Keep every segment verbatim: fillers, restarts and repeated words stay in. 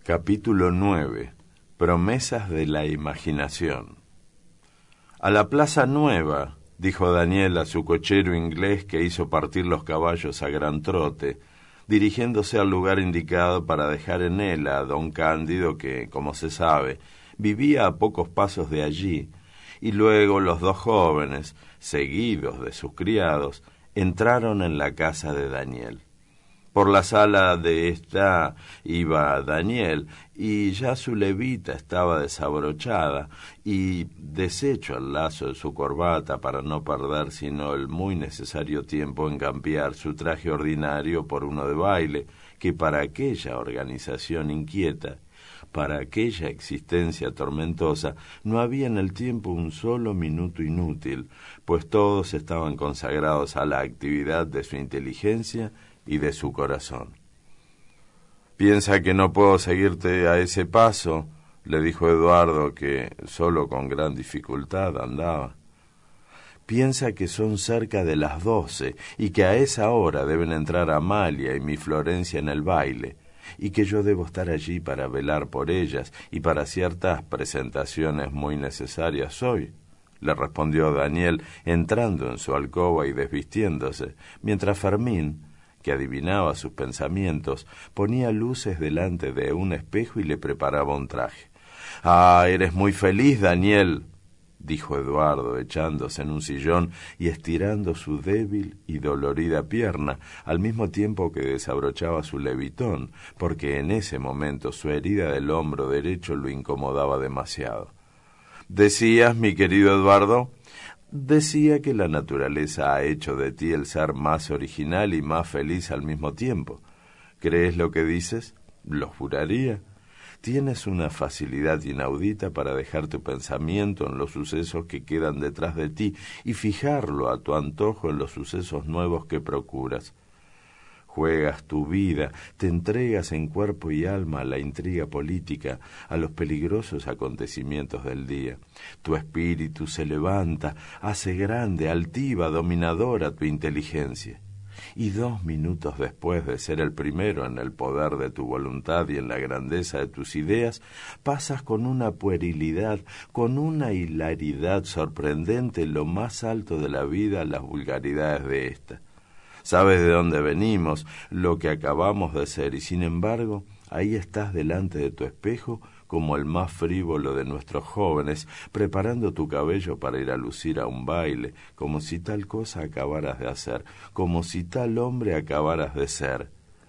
Capítulo nueve. Promesas de la imaginación. A la Plaza Nueva, dijo Daniel a su cochero inglés que hizo partir los caballos a gran trote, dirigiéndose al lugar indicado para dejar en él a don Cándido que, como se sabe, vivía a pocos pasos de allí, y luego los dos jóvenes, seguidos de sus criados, entraron en la casa de Daniel. Por la sala de ésta iba Daniel, y ya su levita estaba desabrochada, y deshecho el lazo de su corbata para no perder sino el muy necesario tiempo en cambiar su traje ordinario por uno de baile, que para aquella organización inquieta, para aquella existencia tormentosa, no había en el tiempo un solo minuto inútil, pues todos estaban consagrados a la actividad de su inteligencia y de su corazón. «¿Piensa que no puedo seguirte a ese paso?», le dijo Eduardo, que solo con gran dificultad andaba. «¿Piensa que son cerca de las doce y que a esa hora deben entrar Amalia y mi Florencia en el baile, y que yo debo estar allí para velar por ellas y para ciertas presentaciones muy necesarias hoy?», le respondió Daniel, entrando en su alcoba y desvistiéndose, mientras Fermín, que adivinaba sus pensamientos, ponía luces delante de un espejo y le preparaba un traje. «Ah, eres muy feliz, Daniel», dijo Eduardo, echándose en un sillón y estirando su débil y dolorida pierna, al mismo tiempo que desabrochaba su levitón, porque en ese momento su herida del hombro derecho lo incomodaba demasiado. «¿Decías, mi querido Eduardo?» «Decía que la naturaleza ha hecho de ti el ser más original y más feliz al mismo tiempo. ¿Crees lo que dices?». «Lo juraría». «Tienes una facilidad inaudita para dejar tu pensamiento en los sucesos que quedan detrás de ti y fijarlo a tu antojo en los sucesos nuevos que procuras. Juegas tu vida, te entregas en cuerpo y alma a la intriga política, a los peligrosos acontecimientos del día. Tu espíritu se levanta, hace grande, altiva, dominadora tu inteligencia. Y dos minutos después de ser el primero en el poder de tu voluntad y en la grandeza de tus ideas, pasas con una puerilidad, con una hilaridad sorprendente lo más alto de la vida a las vulgaridades de ésta. Sabes de dónde venimos, lo que acabamos de ser, y sin embargo, ahí estás delante de tu espejo como el más frívolo de nuestros jóvenes, preparando tu cabello para ir a lucir a un baile, como si tal cosa acabaras de hacer, como si tal hombre acabaras de ser.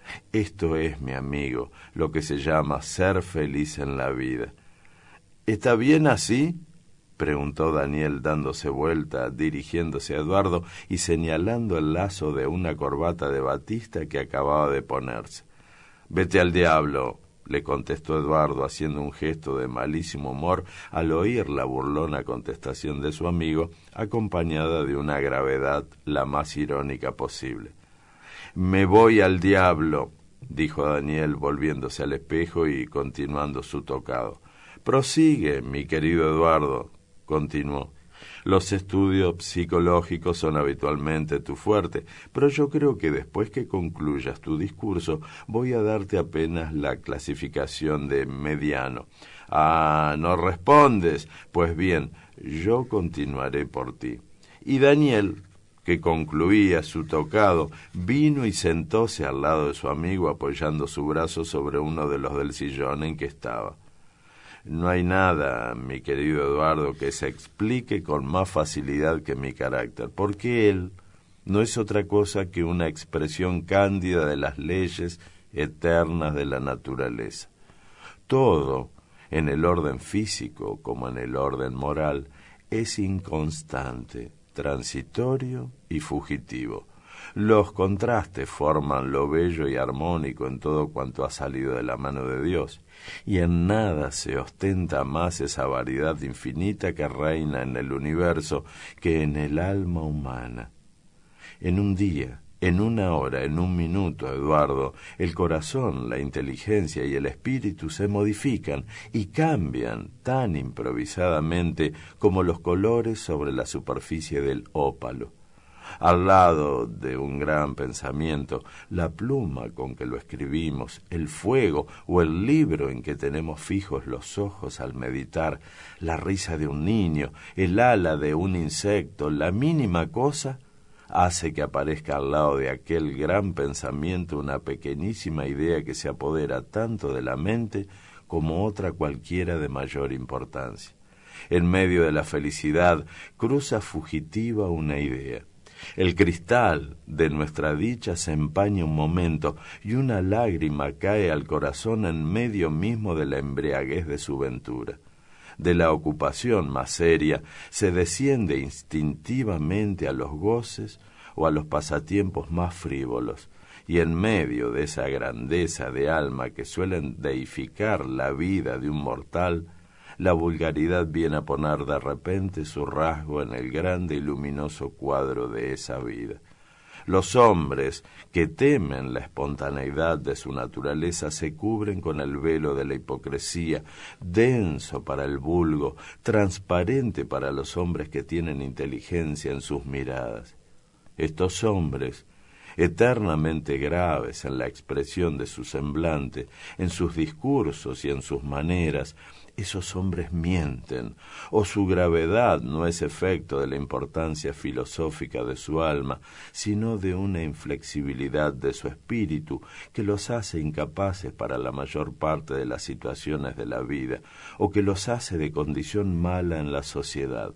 Esto es, mi amigo, lo que se llama ser feliz en la vida». «¿Está bien así?», preguntó Daniel dándose vuelta, dirigiéndose a Eduardo y señalando el lazo de una corbata de batista que acababa de ponerse. «Vete al diablo», le contestó Eduardo, haciendo un gesto de malísimo humor al oír la burlona contestación de su amigo, acompañada de una gravedad la más irónica posible. «Me voy al diablo», dijo Daniel, volviéndose al espejo y continuando su tocado. «Prosigue, mi querido Eduardo», continuó. «Los estudios psicológicos son habitualmente tu fuerte, pero yo creo que después que concluyas tu discurso voy a darte apenas la clasificación de mediano». «Ah, ¿no respondes? Pues bien, yo continuaré por ti». Y Daniel, que concluía su tocado, vino y sentóse al lado de su amigo apoyando su brazo sobre uno de los del sillón en que estaba. «No hay nada, mi querido Eduardo, que se explique con más facilidad que mi carácter, porque él no es otra cosa que una expresión cándida de las leyes eternas de la naturaleza. Todo, en el orden físico como en el orden moral, es inconstante, transitorio y fugitivo. Los contrastes forman lo bello y armónico en todo cuanto ha salido de la mano de Dios, y en nada se ostenta más esa variedad infinita que reina en el universo que en el alma humana. En un día, en una hora, en un minuto, Eduardo, el corazón, la inteligencia y el espíritu se modifican y cambian tan improvisadamente como los colores sobre la superficie del ópalo. Al lado de un gran pensamiento, la pluma con que lo escribimos, el fuego o el libro en que tenemos fijos los ojos al meditar, la risa de un niño, el ala de un insecto, la mínima cosa hace que aparezca al lado de aquel gran pensamiento una pequeñísima idea que se apodera tanto de la mente como otra cualquiera de mayor importancia. En medio de la felicidad cruza fugitiva una idea. El cristal de nuestra dicha se empaña un momento y una lágrima cae al corazón en medio mismo de la embriaguez de su ventura. De la ocupación más seria se desciende instintivamente a los goces o a los pasatiempos más frívolos, y en medio de esa grandeza de alma que suelen deificar la vida de un mortal, la vulgaridad viene a poner de repente su rasgo en el grande y luminoso cuadro de esa vida. Los hombres que temen la espontaneidad de su naturaleza se cubren con el velo de la hipocresía, denso para el vulgo, transparente para los hombres que tienen inteligencia en sus miradas. Estos hombres, eternamente graves en la expresión de su semblante, en sus discursos y en sus maneras, esos hombres mienten, o su gravedad no es efecto de la importancia filosófica de su alma, sino de una inflexibilidad de su espíritu que los hace incapaces para la mayor parte de las situaciones de la vida, o que los hace de condición mala en la sociedad.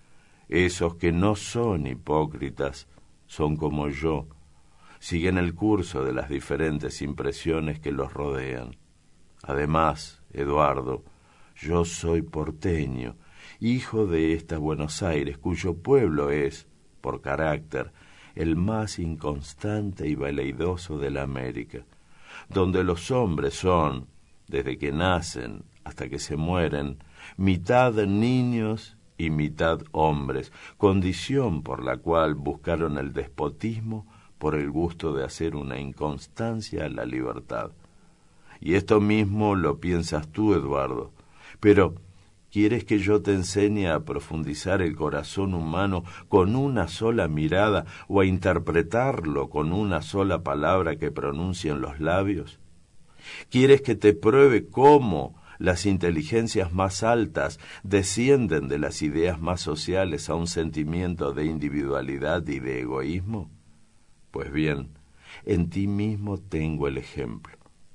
Esos que no son hipócritas son como yo, siguen el curso de las diferentes impresiones que los rodean. Además, Eduardo, yo soy porteño, hijo de esta Buenos Aires, cuyo pueblo es, por carácter, el más inconstante y veleidoso de la América, donde los hombres son, desde que nacen hasta que se mueren, mitad niños y mitad hombres, condición por la cual buscaron el despotismo por el gusto de hacer una inconstancia a la libertad. Y esto mismo lo piensas tú, Eduardo. Pero, ¿quieres que yo te enseñe a profundizar el corazón humano con una sola mirada o a interpretarlo con una sola palabra que pronuncien los labios? ¿Quieres que te pruebe cómo las inteligencias más altas descienden de las ideas más sociales a un sentimiento de individualidad y de egoísmo? Pues bien, en ti mismo tengo el ejemplo.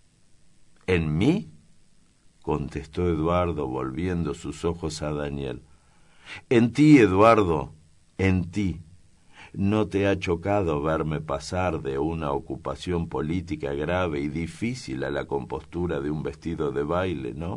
¿En mí?, contestó Eduardo, volviendo sus ojos a Daniel. En ti, Eduardo, en ti. ¿No te ha chocado verme pasar de una ocupación política grave y difícil a la compostura de un vestido de baile, no?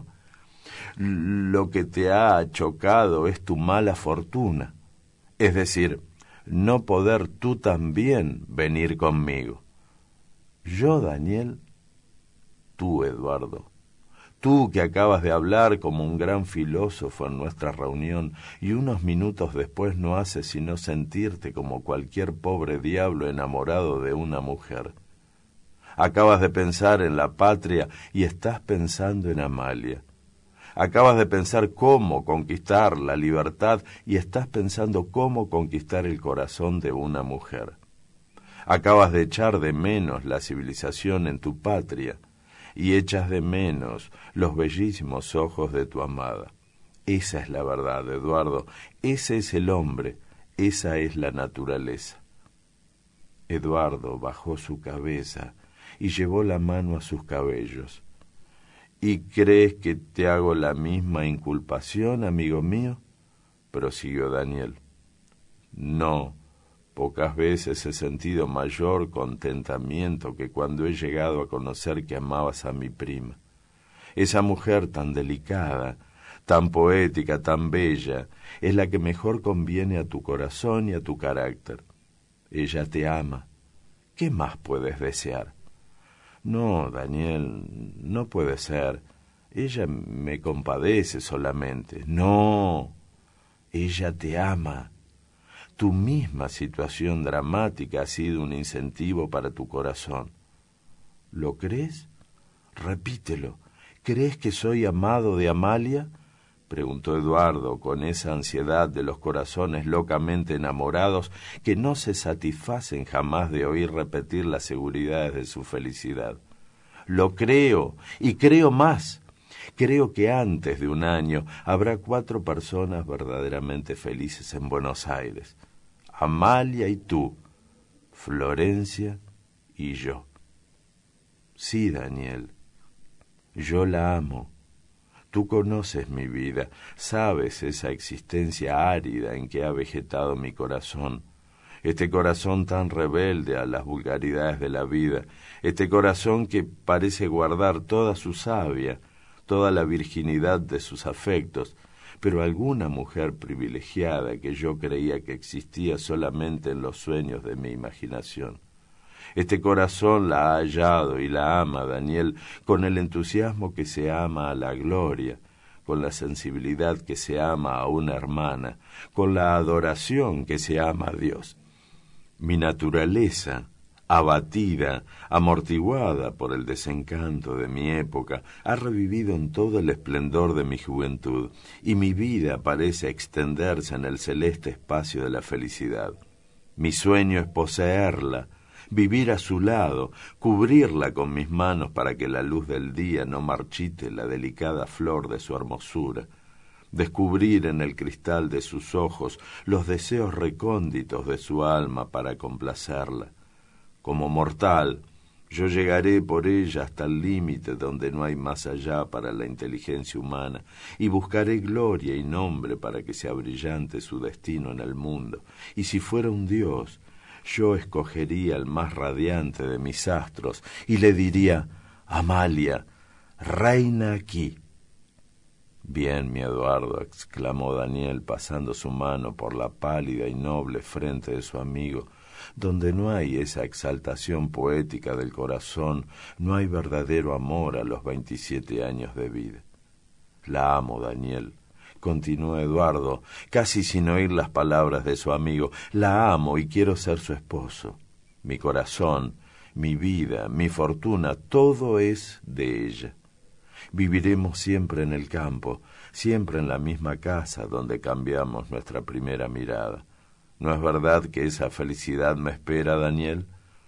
Lo que te ha chocado es tu mala fortuna, es decir, no poder tú también venir conmigo. Yo, Daniel, tú, Eduardo, tú que acabas de hablar como un gran filósofo en nuestra reunión y unos minutos después no haces sino sentirte como cualquier pobre diablo enamorado de una mujer. Acabas de pensar en la patria y estás pensando en Amalia. Acabas de pensar cómo conquistar la libertad y estás pensando cómo conquistar el corazón de una mujer. Acabas de echar de menos la civilización en tu patria y echas de menos los bellísimos ojos de tu amada. Esa es la verdad, Eduardo, ese es el hombre, esa es la naturaleza. Eduardo bajó su cabeza y llevó la mano a sus cabellos. ¿Y crees que te hago la misma inculpación, amigo mío?, prosiguió Daniel. No, pocas veces he sentido mayor contentamiento que cuando he llegado a conocer que amabas a mi prima. Esa mujer tan delicada, tan poética, tan bella, es la que mejor conviene a tu corazón y a tu carácter. Ella te ama. ¿Qué más puedes desear? No, Daniel, no puede ser. Ella me compadece solamente. No, ella te ama. Tu misma situación dramática ha sido un incentivo para tu corazón. ¿Lo crees? Repítelo. ¿Crees que soy amado de Amalia? preguntó Eduardo con esa ansiedad de los corazones locamente enamorados que no se satisfacen jamás de oír repetir las seguridades de su felicidad. Lo creo, y creo más. Creo que antes de un año habrá cuatro personas verdaderamente felices en Buenos Aires. Amalia y tú, Florencia y yo. Sí, Daniel, yo la amo. Tú conoces mi vida, sabes esa existencia árida en que ha vegetado mi corazón, este corazón tan rebelde a las vulgaridades de la vida, este corazón que parece guardar toda su savia, toda la virginidad de sus afectos, pero alguna mujer privilegiada que yo creía que existía solamente en los sueños de mi imaginación. Este corazón la ha hallado y la ama, Daniel, con el entusiasmo que se ama a la gloria, con la sensibilidad que se ama a una hermana, con la adoración que se ama a Dios. Mi naturaleza, abatida, amortiguada por el desencanto de mi época, ha revivido en todo el esplendor de mi juventud, y mi vida parece extenderse en el celeste espacio de la felicidad. Mi sueño es poseerla, vivir a su lado, cubrirla con mis manos para que la luz del día no marchite la delicada flor de su hermosura, descubrir en el cristal de sus ojos los deseos recónditos de su alma para complacerla. Como mortal, yo llegaré por ella hasta el límite donde no hay más allá para la inteligencia humana, y buscaré gloria y nombre para que sea brillante su destino en el mundo, y si fuera un dios, yo escogería el más radiante de mis astros y le diría: Amalia, reina aquí. Bien, mi Eduardo, exclamó Daniel, pasando su mano por la pálida y noble frente de su amigo. Donde no hay esa exaltación poética del corazón, no hay verdadero amor a los veintisiete años de vida. La amo, Daniel, continuó Eduardo, casi sin oír las palabras de su amigo. La amo y quiero ser su esposo. Mi corazón, mi vida, mi fortuna, todo es de ella. Viviremos siempre en el campo, siempre en la misma casa donde cambiamos nuestra primera mirada. ¿No es verdad que esa felicidad me espera, Daniel?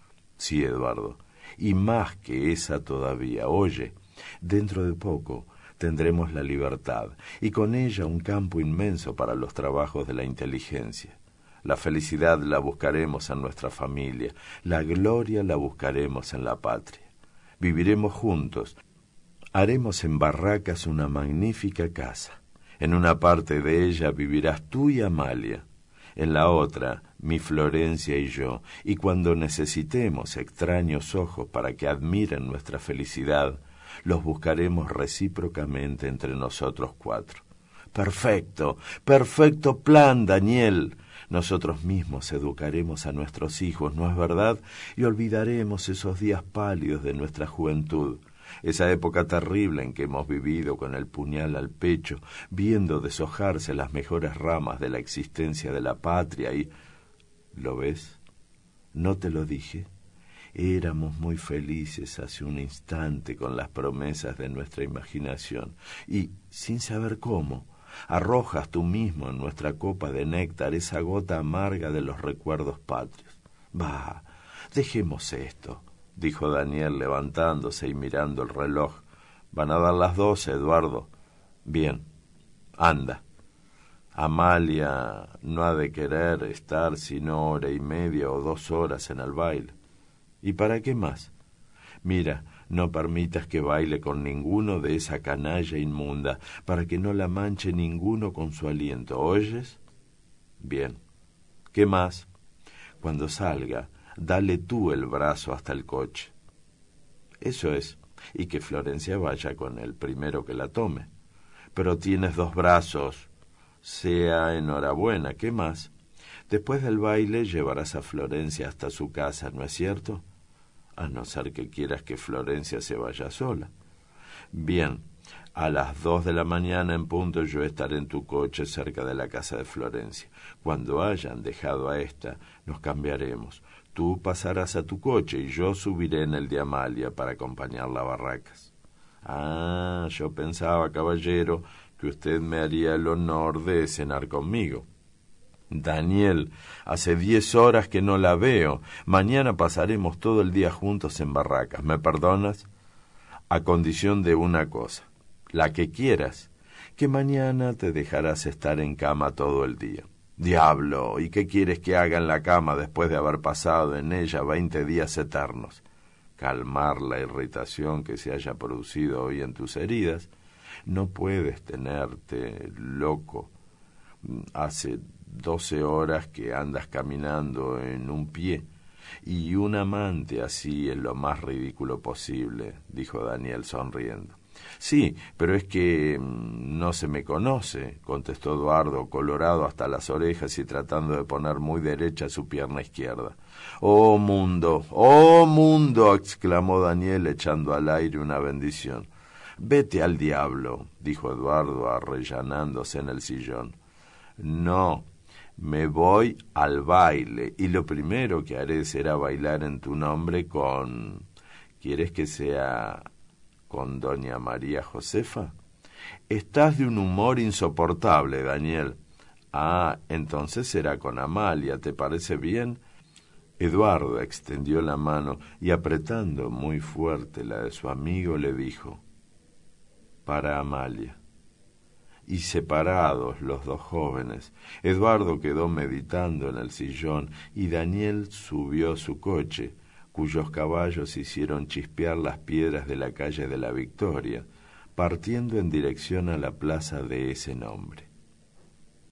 Sí, Eduardo, y más que esa todavía. Oye, dentro de poco tendremos la libertad, y con ella un campo inmenso para los trabajos de la inteligencia. La felicidad la buscaremos en nuestra familia, la gloria la buscaremos en la patria. Viviremos juntos, haremos en Barracas una magnífica casa. En una parte de ella vivirás tú y Amalia, en la otra mi Florencia y yo, y cuando necesitemos extraños ojos para que admiren nuestra felicidad, los buscaremos recíprocamente entre nosotros cuatro. Perfecto, perfecto plan, Daniel. Nosotros mismos educaremos a nuestros hijos, ¿no es verdad? Y olvidaremos esos días pálidos de nuestra juventud, esa época terrible en que hemos vivido con el puñal al pecho, viendo deshojarse las mejores ramas de la existencia de la patria y... ¿Lo ves? ¿No te lo dije? Éramos muy felices hace un instante con las promesas de nuestra imaginación y, sin saber cómo, arrojas tú mismo en nuestra copa de néctar esa gota amarga de los recuerdos patrios. Bah, dejemos esto, dijo Daniel levantándose y mirando el reloj. Van a dar las doce, Eduardo. Bien, anda. Amalia no ha de querer estar sino hora y media o dos horas en el baile. ¿Y para qué más? Mira, no permitas que baile con ninguno de esa canalla inmunda, para que no la manche ninguno con su aliento, ¿oyes? Bien. ¿Qué más? Cuando salga, dale tú el brazo hasta el coche. Eso es, y que Florencia vaya con el primero que la tome. Pero tienes dos brazos. Sea enhorabuena, ¿qué más? Después del baile llevarás a Florencia hasta su casa, ¿no es cierto? A no ser que quieras que Florencia se vaya sola. Bien, a las dos de la mañana en punto yo estaré en tu coche cerca de la casa de Florencia. Cuando hayan dejado a esta, nos cambiaremos. Tú pasarás a tu coche y yo subiré en el de Amalia para acompañarla a Barracas. Ah, yo pensaba, caballero, que usted me haría el honor de cenar conmigo. Daniel, hace diez horas que no la veo. Mañana pasaremos todo el día juntos en Barracas. ¿Me perdonas? A condición de una cosa, la que quieras, que mañana te dejarás estar en cama todo el día. Diablo, ¿y qué quieres que haga en la cama después de haber pasado en ella veinte días eternos? Calmar la irritación que se haya producido hoy en tus heridas. No puedes tenerte loco. Hace doce horas que andas caminando en un pie, y un amante así es lo más ridículo posible, dijo Daniel sonriendo. Sí, pero es que no se me conoce, contestó Eduardo, colorado hasta las orejas y tratando de poner muy derecha su pierna izquierda. ¡Oh, mundo! ¡Oh, mundo! Exclamó Daniel echando al aire una bendición. Vete al diablo, dijo Eduardo arrellanándose en el sillón. No, me voy al baile, y lo primero que haré será bailar en tu nombre con... ¿Quieres que sea con doña María Josefa? Estás de un humor insoportable, Daniel. Ah, entonces será con Amalia, ¿te parece bien? Eduardo extendió la mano y apretando muy fuerte la de su amigo le dijo: para Amalia. Y separados los dos jóvenes, Eduardo quedó meditando en el sillón y Daniel subió a su coche, cuyos caballos hicieron chispear las piedras de la calle de la Victoria, partiendo en dirección a la plaza de ese nombre.